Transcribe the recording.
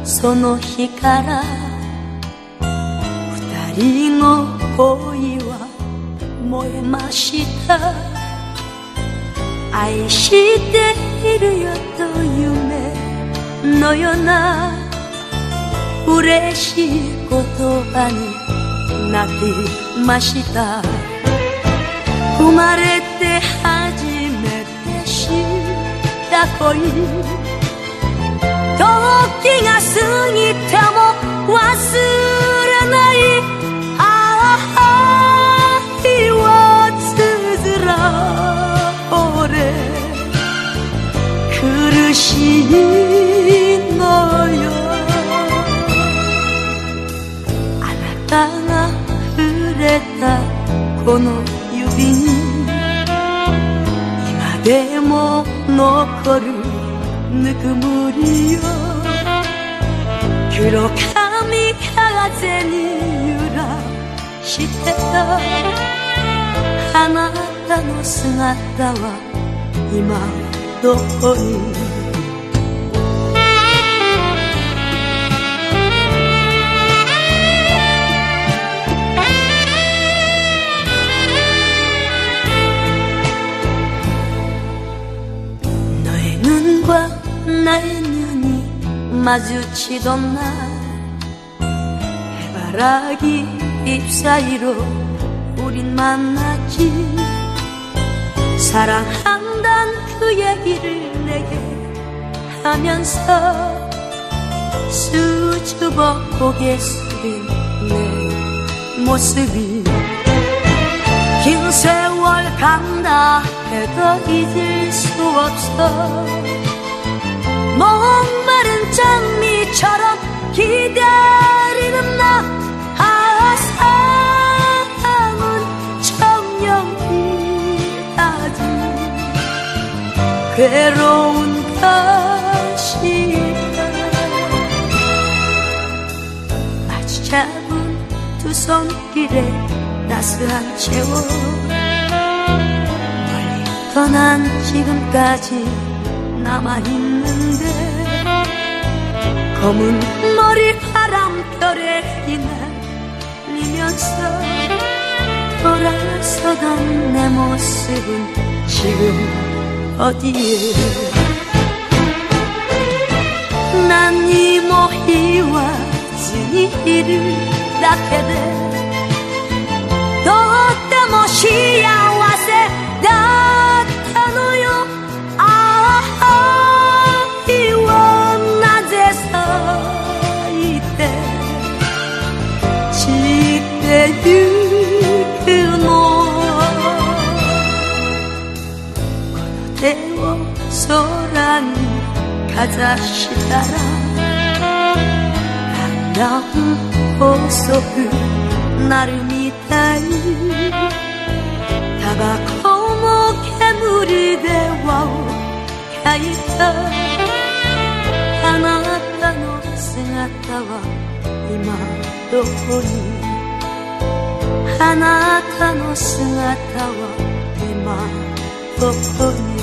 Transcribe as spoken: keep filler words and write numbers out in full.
その日から二人の恋は燃えました。愛しているよと夢のような嬉しい言葉になってました。生まれて初めて知った恋、時が過ぎても忘れない愛をつづられ苦しいのよ。あなたが触れたこの指に今でも残るぬくもりよ。黒髪風に揺らしてたあなたの姿は今どこに。너희는과 나의 눈이 마주치던 날 해바라기 잎 사이로 우린 만났지. 사랑한단 그 얘기를 내게 하면서 수줍어 고개 숙인 내 모습이 긴 세월 간다 해도 잊을 수 없어. 목마른 장미처럼 기다리는 나. 아, 사랑은 청명이라지 괴로운 가시다. 마치 잡은 두 손길에 따스한 채워 멀리 떠난 지금까지 남아있는데 검은 머리바람결에 휘날리면서 돌아서던 내 모습은 지금 어디에. 난 이모희와 스니를 낳게 돼. とっても幸せだったのよ。愛はなぜ咲いて散ってゆくの。この手を空にかざしたらだんだん細くなるみたい。タバコも煙で輪を描いたあなたの姿は今どこに。あなたの姿は今どこに。